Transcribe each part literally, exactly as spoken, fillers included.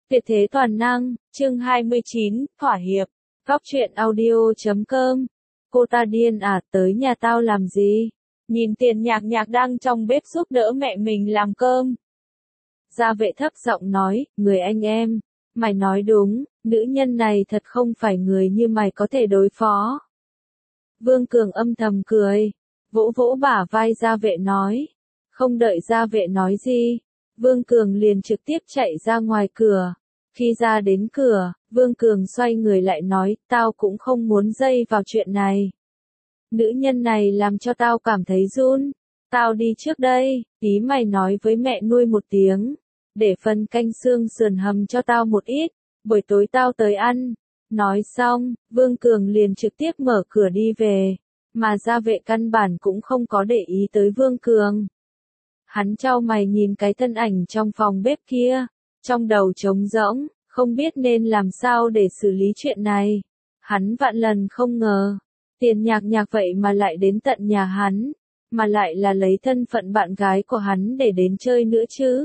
Tuyệt thế toàn năng, chương hai mươi chín, thỏa hiệp. Góc truyện audio chấm com. Cô ta điên à, tới nhà tao làm gì? Nhìn Tiền Nhạc Nhạc đang trong bếp giúp đỡ mẹ mình làm cơm. Gia Vệ thấp giọng nói, người anh em, mày nói đúng, nữ nhân này thật không phải người như mày có thể đối phó. Vương Cường âm thầm cười, vỗ vỗ bả vai Gia Vệ nói. Không đợi Gia Vệ nói gì, Vương Cường liền trực tiếp chạy ra ngoài cửa. Khi ra đến cửa, Vương Cường xoay người lại nói, tao cũng không muốn dây vào chuyện này. Nữ nhân này làm cho tao cảm thấy run. Tao đi trước đây, tí mày nói với mẹ nuôi một tiếng, để phần canh xương sườn hầm cho tao một ít, buổi tối tao tới ăn. Nói xong, Vương Cường liền trực tiếp mở cửa đi về, mà Gia Vệ căn bản cũng không có để ý tới Vương Cường. Hắn chau mày nhìn cái thân ảnh trong phòng bếp kia, trong đầu trống rỗng, không biết nên làm sao để xử lý chuyện này. Hắn vạn lần không ngờ, Tiền Nhạc Nhạc vậy mà lại đến tận nhà hắn, mà lại là lấy thân phận bạn gái của hắn để đến chơi nữa chứ.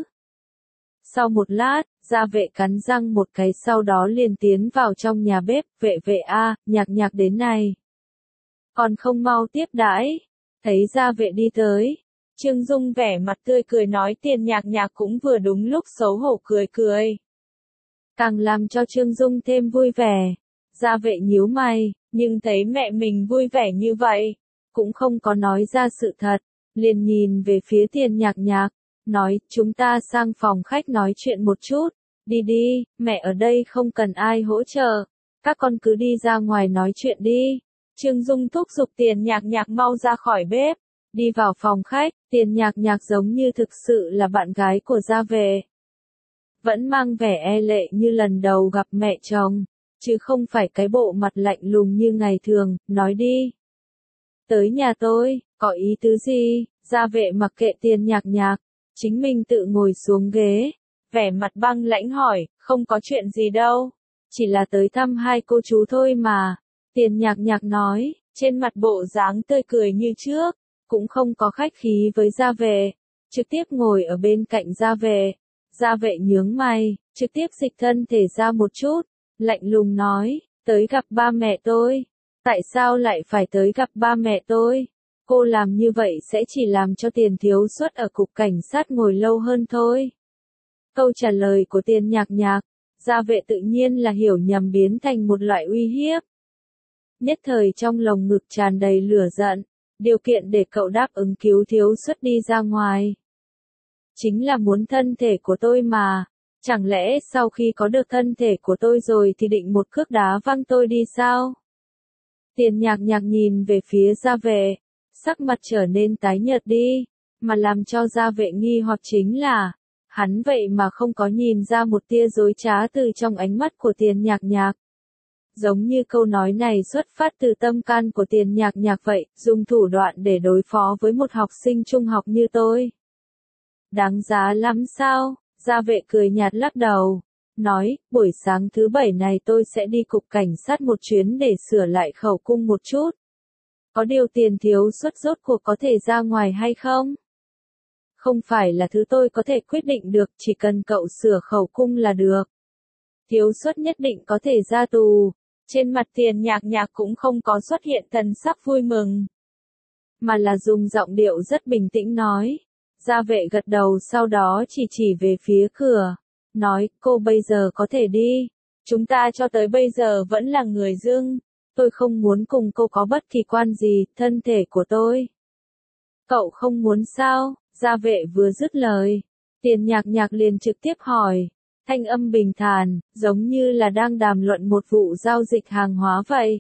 Sau một lát, Gia Vệ cắn răng một cái sau đó liền tiến vào trong nhà bếp, vệ vệ a, Nhạc Nhạc đến này. Còn không mau tiếp đãi, thấy Gia Vệ đi tới. Trương Dung vẻ mặt tươi cười nói Tiền Nhạc Nhạc cũng vừa đúng lúc xấu hổ cười cười. Càng làm cho Trương Dung thêm vui vẻ. Gia Vệ nhíu mày, nhưng thấy mẹ mình vui vẻ như vậy, cũng không có nói ra sự thật, liền nhìn về phía Tiền Nhạc Nhạc, nói chúng ta sang phòng khách nói chuyện một chút, đi đi, mẹ ở đây không cần ai hỗ trợ, các con cứ đi ra ngoài nói chuyện đi. Trương Dung thúc giục Tiền Nhạc Nhạc mau ra khỏi bếp. Đi vào phòng khách, Tiền Nhạc Nhạc giống như thực sự là bạn gái của Gia Vệ. Vẫn mang vẻ e lệ như lần đầu gặp mẹ chồng, chứ không phải cái bộ mặt lạnh lùng như ngày thường, nói đi. Tới nhà tôi, có ý tứ gì? Gia Vệ mặc kệ Tiền Nhạc Nhạc, chính mình tự ngồi xuống ghế, vẻ mặt băng lãnh hỏi, không có chuyện gì đâu, chỉ là tới thăm hai cô chú thôi mà. Tiền Nhạc Nhạc nói, trên mặt bộ dáng tươi cười như trước. Cũng không có khách khí với Gia Vệ, trực tiếp ngồi ở bên cạnh Gia Vệ. Gia Vệ nhướng mày, trực tiếp dịch thân thể ra một chút, lạnh lùng nói, tới gặp ba mẹ tôi. Tại sao lại phải tới gặp ba mẹ tôi? Cô làm như vậy sẽ chỉ làm cho Tiền thiếu suất ở cục cảnh sát ngồi lâu hơn thôi. Câu trả lời của Tiền Nhạc Nhạc, Gia Vệ tự nhiên là hiểu nhầm biến thành một loại uy hiếp. Nhất thời trong lồng ngực tràn đầy lửa giận. Điều kiện để cậu đáp ứng cứu thiếu suất đi ra ngoài. Chính là muốn thân thể của tôi mà. Chẳng lẽ sau khi có được thân thể của tôi rồi thì định một cước đá văng tôi đi sao? Tiền Nhạc Nhạc nhìn về phía Gia Vệ, sắc mặt trở nên tái nhợt đi. Mà làm cho Gia Vệ nghi hoặc chính là, hắn vậy mà không có nhìn ra một tia dối trá từ trong ánh mắt của Tiền Nhạc Nhạc. Giống như câu nói này xuất phát từ tâm can của Tiền Nhạc Nhạc vậy, dùng thủ đoạn để đối phó với một học sinh trung học như tôi. Đáng giá lắm sao? Gia Vệ cười nhạt lắc đầu, nói, buổi sáng thứ bảy này tôi sẽ đi cục cảnh sát một chuyến để sửa lại khẩu cung một chút. Có điều Tiền thiếu suất rốt cuộc có thể ra ngoài hay không? Không phải là thứ tôi có thể quyết định được, chỉ cần cậu sửa khẩu cung là được. Thiếu suất nhất định có thể ra tù. Trên mặt Tiền Nhạc Nhạc cũng không có xuất hiện thần sắc vui mừng, mà là dùng giọng điệu rất bình tĩnh nói. Gia Vệ gật đầu sau đó chỉ chỉ về phía cửa, nói, cô bây giờ có thể đi, chúng ta cho tới bây giờ vẫn là người dưng, tôi không muốn cùng cô có bất kỳ quan gì, thân thể của tôi. Cậu không muốn sao? Gia Vệ vừa dứt lời, Tiền Nhạc Nhạc liền trực tiếp hỏi. Thanh âm bình thản, giống như là đang đàm luận một vụ giao dịch hàng hóa vậy.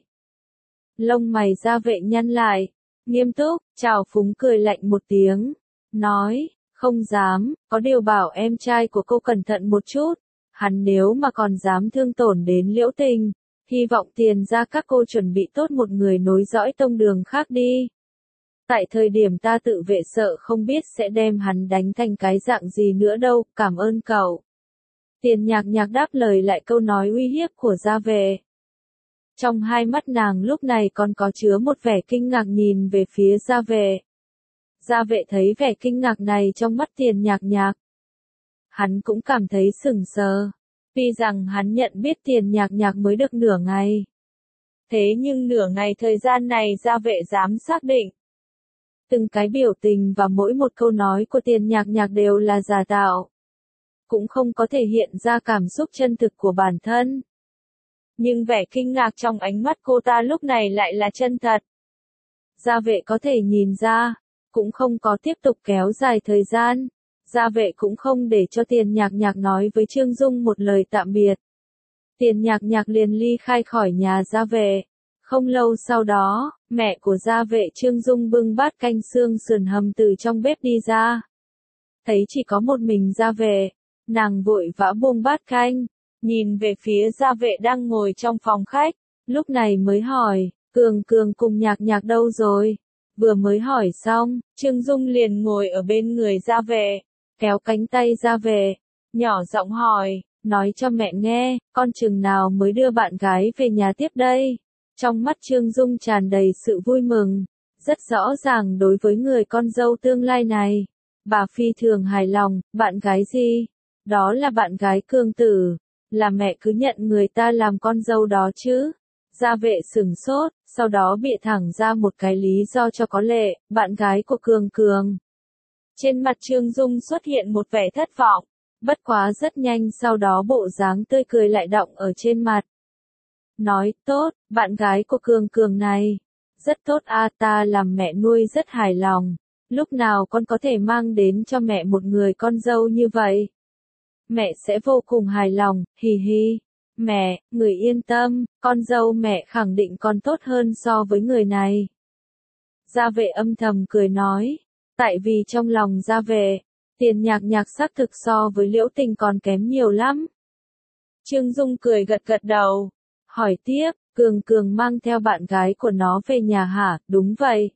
Lông mày Gia Vệ nhăn lại, nghiêm túc, trào phúng cười lạnh một tiếng, nói, không dám, có điều bảo em trai của cô cẩn thận một chút, hắn nếu mà còn dám thương tổn đến Liễu Tình, hy vọng Tiền ra các cô chuẩn bị tốt một người nối dõi tông đường khác đi. Tại thời điểm ta tự vệ sợ không biết sẽ đem hắn đánh thành cái dạng gì nữa đâu, cảm ơn cậu. Tiền Nhạc Nhạc đáp lời lại câu nói uy hiếp của Gia Vệ. Trong hai mắt nàng lúc này còn có chứa một vẻ kinh ngạc nhìn về phía Gia Vệ. Gia Vệ thấy vẻ kinh ngạc này trong mắt Tiền Nhạc Nhạc. Hắn cũng cảm thấy sửng sờ. Tuy rằng hắn nhận biết Tiền Nhạc Nhạc mới được nửa ngày. Thế nhưng nửa ngày thời gian này Gia Vệ dám xác định. Từng cái biểu tình và mỗi một câu nói của Tiền Nhạc Nhạc đều là giả tạo. Cũng không có thể hiện ra cảm xúc chân thực của bản thân. Nhưng vẻ kinh ngạc trong ánh mắt cô ta lúc này lại là chân thật. Gia Vệ có thể nhìn ra, cũng không có tiếp tục kéo dài thời gian. Gia Vệ cũng không để cho Tiền Nhạc Nhạc nói với Trương Dung một lời tạm biệt. Tiền Nhạc Nhạc liền ly khai khỏi nhà Gia Vệ. Không lâu sau đó, mẹ của Gia Vệ Trương Dung bưng bát canh xương sườn hầm từ trong bếp đi ra. Thấy chỉ có một mình Gia Vệ, nàng vội vã buông bát canh, nhìn về phía Gia Vệ đang ngồi trong phòng khách, lúc này mới hỏi, Cường Cường cùng Nhạc Nhạc đâu rồi? Vừa mới hỏi xong, Trương Dung liền ngồi ở bên người Gia Vệ, kéo cánh tay Gia Vệ, nhỏ giọng hỏi, nói cho mẹ nghe, con chừng nào mới đưa bạn gái về nhà tiếp đây? Trong mắt Trương Dung tràn đầy sự vui mừng, rất rõ ràng đối với người con dâu tương lai này. Bà phi thường hài lòng, bạn gái gì? Đó là bạn gái Cường Tử, là mẹ cứ nhận người ta làm con dâu đó chứ. Gia Vệ sửng sốt, sau đó bịa thẳng ra một cái lý do cho có lệ, bạn gái của Cường Cường. Trên mặt Trương Dung xuất hiện một vẻ thất vọng, bất quá rất nhanh sau đó bộ dáng tươi cười lại đọng ở trên mặt. Nói, tốt, bạn gái của Cường Cường này. Rất tốt a, ta làm mẹ nuôi rất hài lòng. Lúc nào con có thể mang đến cho mẹ một người con dâu như vậy? Mẹ sẽ vô cùng hài lòng, hì hì. Mẹ, người yên tâm, con dâu mẹ khẳng định còn tốt hơn so với người này. Gia Vệ âm thầm cười nói. Tại vì trong lòng Gia Vệ, Tiền Nhạc Nhạc xác thực so với Liễu Tình còn kém nhiều lắm. Trương Dung cười gật gật đầu. Hỏi tiếp, Cường Cường mang theo bạn gái của nó về nhà hả? Đúng vậy.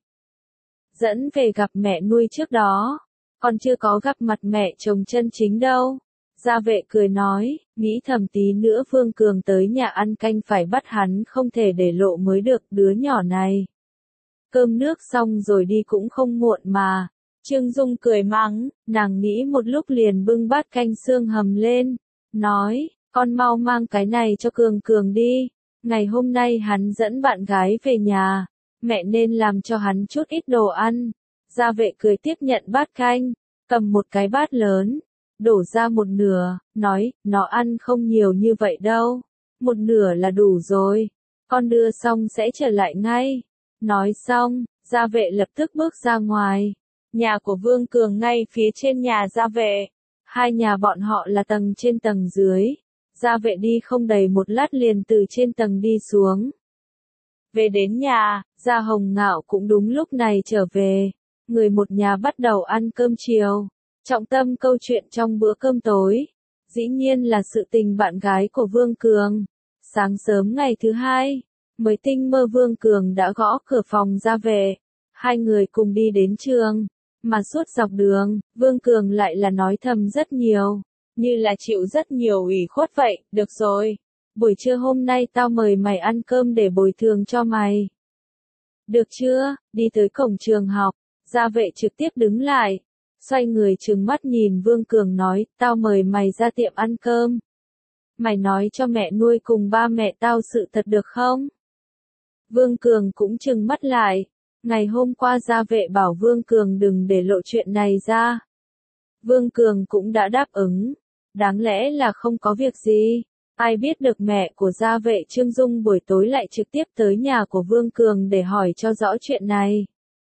Dẫn về gặp mẹ nuôi trước đó. Còn chưa có gặp mặt mẹ chồng chân chính đâu. Gia Vệ cười nói, nghĩ thầm tí nữa Vương Cường tới nhà ăn canh phải bắt hắn không thể để lộ mới được đứa nhỏ này. Cơm nước xong rồi đi cũng không muộn mà. Trương Dung cười mắng, nàng nghĩ một lúc liền bưng bát canh xương hầm lên. Nói, con mau mang cái này cho Cường Cường đi. Ngày hôm nay hắn dẫn bạn gái về nhà. Mẹ nên làm cho hắn chút ít đồ ăn. Gia Vệ cười tiếp nhận bát canh, cầm một cái bát lớn, đổ ra một nửa, nói, nó ăn không nhiều như vậy đâu. Một nửa là đủ rồi. Con đưa xong sẽ trở lại ngay. Nói xong, Gia Vệ lập tức bước ra ngoài. Nhà của Vương Cường ngay phía trên nhà Gia Vệ. Hai nhà bọn họ là tầng trên tầng dưới. Gia Vệ đi không đầy một lát liền từ trên tầng đi xuống. Về đến nhà, Gia Hồng Ngạo cũng đúng lúc này trở về. Người một nhà bắt đầu ăn cơm chiều. Trọng tâm câu chuyện trong bữa cơm tối, dĩ nhiên là sự tình bạn gái của Vương Cường. Sáng sớm ngày thứ hai, mới tinh mơ Vương Cường đã gõ cửa phòng Gia Vệ. Hai người cùng đi đến trường, mà suốt dọc đường, Vương Cường lại là nói thầm rất nhiều, như là chịu rất nhiều ủy khuất vậy. Được rồi, buổi trưa hôm nay tao mời mày ăn cơm để bồi thường cho mày. Được chưa? Đi tới cổng trường học, Gia Vệ trực tiếp đứng lại. Xoay người trừng mắt nhìn Vương Cường nói, tao mời mày ra tiệm ăn cơm. Mày nói cho mẹ nuôi cùng ba mẹ tao sự thật được không? Vương Cường cũng trừng mắt lại. Ngày hôm qua Gia Vệ bảo Vương Cường đừng để lộ chuyện này ra. Vương Cường cũng đã đáp ứng. Đáng lẽ là không có việc gì. Ai biết được mẹ của Gia Vệ Trương Dung buổi tối lại trực tiếp tới nhà của Vương Cường để hỏi cho rõ chuyện này.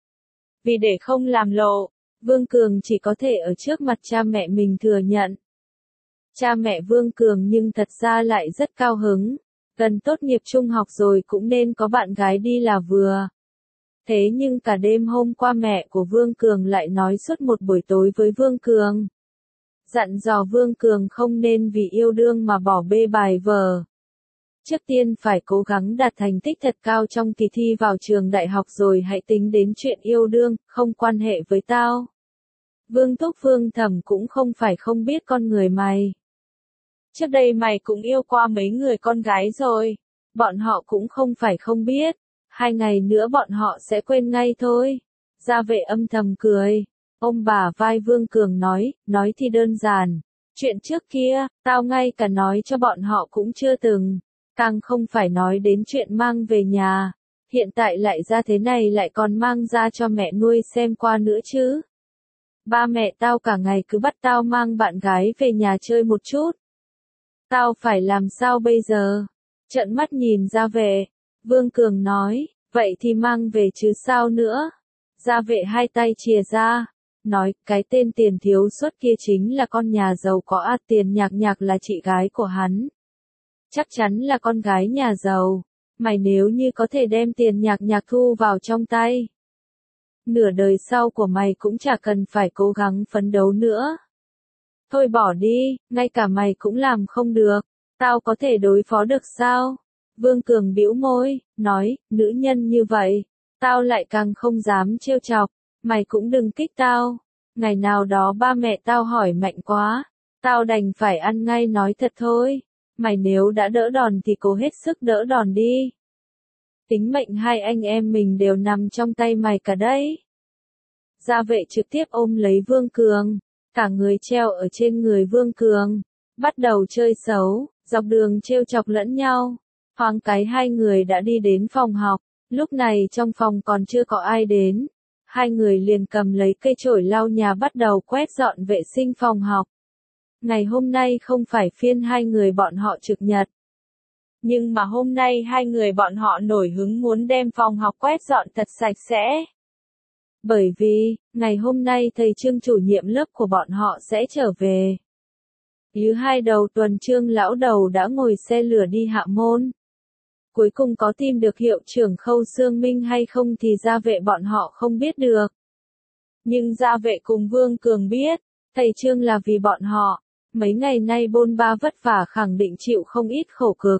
Vì để không làm lộ, Vương Cường chỉ có thể ở trước mặt cha mẹ mình thừa nhận. Cha mẹ Vương Cường nhưng thật ra lại rất cao hứng. Gần tốt nghiệp trung học rồi cũng nên có bạn gái đi là vừa. Thế nhưng cả đêm hôm qua mẹ của Vương Cường lại nói suốt một buổi tối với Vương Cường. Dặn dò Vương Cường không nên vì yêu đương mà bỏ bê bài vở. Trước tiên phải cố gắng đạt thành tích thật cao trong kỳ thi vào trường đại học rồi hãy tính đến chuyện yêu đương, không quan hệ với tao. Vương Thúc Vương Thẩm cũng không phải không biết con người mày. Trước đây mày cũng yêu qua mấy người con gái rồi. Bọn họ cũng không phải không biết. Hai ngày nữa bọn họ sẽ quên ngay thôi. Gia Vệ âm thầm cười. Ông bà vai Vương Cường nói, nói thì đơn giản. Chuyện trước kia, tao ngay cả nói cho bọn họ cũng chưa từng, càng không phải nói đến chuyện mang về nhà. Hiện tại lại ra thế này lại còn mang ra cho mẹ nuôi xem qua nữa chứ. Ba mẹ tao cả ngày cứ bắt tao mang bạn gái về nhà chơi một chút. Tao phải làm sao bây giờ? Trợn mắt nhìn Gia Vệ, Vương Cường nói, vậy thì mang về chứ sao nữa? Gia Vệ hai tay chìa ra, nói, cái tên Tiền Thiếu Xuất kia chính là con nhà giàu có ạt Tiền Nhạc Nhạc là chị gái của hắn. Chắc chắn là con gái nhà giàu. Mày nếu như có thể đem Tiền Nhạc Nhạc thu vào trong tay, nửa đời sau của mày cũng chả cần phải cố gắng phấn đấu nữa. Thôi bỏ đi, ngay cả mày cũng làm không được, tao có thể đối phó được sao? Vương Cường bĩu môi, nói, nữ nhân như vậy, tao lại càng không dám trêu chọc, mày cũng đừng kích tao. Ngày nào đó ba mẹ tao hỏi mạnh quá, tao đành phải ăn ngay nói thật thôi. Mày nếu đã đỡ đòn thì cố hết sức đỡ đòn đi. Tính mệnh hai anh em mình đều nằm trong tay mày cả đấy. Gia Vệ trực tiếp ôm lấy Vương Cường, cả người treo ở trên người Vương Cường, bắt đầu chơi xấu, dọc đường trêu chọc lẫn nhau. Thoáng cái hai người đã đi đến phòng học, lúc này trong phòng còn chưa có ai đến. Hai người liền cầm lấy cây chổi lau nhà bắt đầu quét dọn vệ sinh phòng học. Ngày hôm nay không phải phiên hai người bọn họ trực nhật. Nhưng mà hôm nay hai người bọn họ nổi hứng muốn đem phòng học quét dọn thật sạch sẽ. Bởi vì, ngày hôm nay thầy Trương chủ nhiệm lớp của bọn họ sẽ trở về. Thứ hai đầu tuần Trương lão đầu đã ngồi xe lửa đi Hạ Môn. Cuối cùng có tìm được hiệu trưởng Khâu Sương Minh hay không thì Gia Vệ bọn họ không biết được. Nhưng Gia Vệ cùng Vương Cường biết, thầy Trương là vì bọn họ, mấy ngày nay bôn ba vất vả khẳng định chịu không ít khổ cực.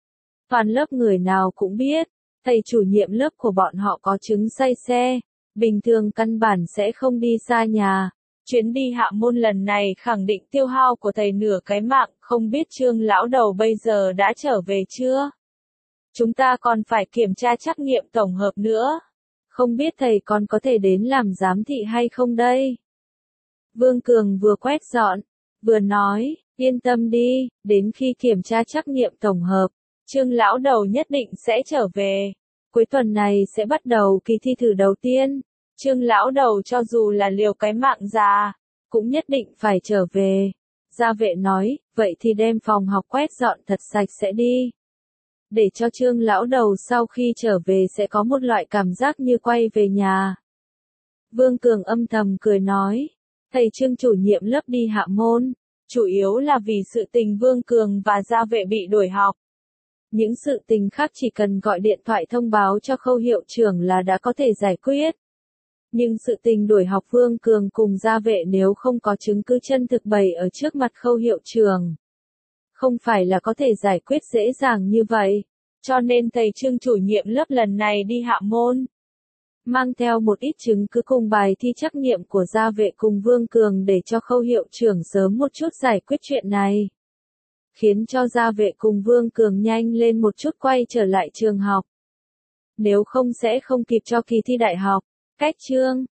Toàn lớp người nào cũng biết, thầy chủ nhiệm lớp của bọn họ có chứng say xe, bình thường căn bản sẽ không đi xa nhà. Chuyến đi Hạ Môn lần này khẳng định tiêu hao của thầy nửa cái mạng, không biết Trương lão đầu bây giờ đã trở về chưa? Chúng ta còn phải kiểm tra trắc nghiệm tổng hợp nữa. Không biết thầy còn có thể đến làm giám thị hay không đây? Vương Cường vừa quét dọn, vừa nói, yên tâm đi, đến khi kiểm tra trắc nghiệm tổng hợp, Trương lão đầu nhất định sẽ trở về. Cuối tuần này sẽ bắt đầu kỳ thi thử đầu tiên. Trương lão đầu cho dù là liều cái mạng già, cũng nhất định phải trở về. Gia Vệ nói, vậy thì đem phòng học quét dọn thật sạch sẽ đi. Để cho Trương lão đầu sau khi trở về sẽ có một loại cảm giác như quay về nhà. Vương Cường âm thầm cười nói, thầy Trương chủ nhiệm lớp đi Hạ Môn, chủ yếu là vì sự tình Vương Cường và Gia Vệ bị đuổi học. Những sự tình khác chỉ cần gọi điện thoại thông báo cho Khâu hiệu trưởng là đã có thể giải quyết. Nhưng sự tình đuổi học Vương Cường cùng Gia Vệ nếu không có chứng cứ chân thực bày ở trước mặt Khâu hiệu trưởng, không phải là có thể giải quyết dễ dàng như vậy. Cho nên thầy Trương chủ nhiệm lớp lần này đi Hạ Môn, mang theo một ít chứng cứ cùng bài thi trắc nghiệm của Gia Vệ cùng Vương Cường để cho Khâu hiệu trưởng sớm một chút giải quyết chuyện này. Khiến cho Gia Vệ cùng Vương Cường nhanh lên một chút quay trở lại trường học. Nếu không sẽ không kịp cho kỳ thi đại học. Cách Trương,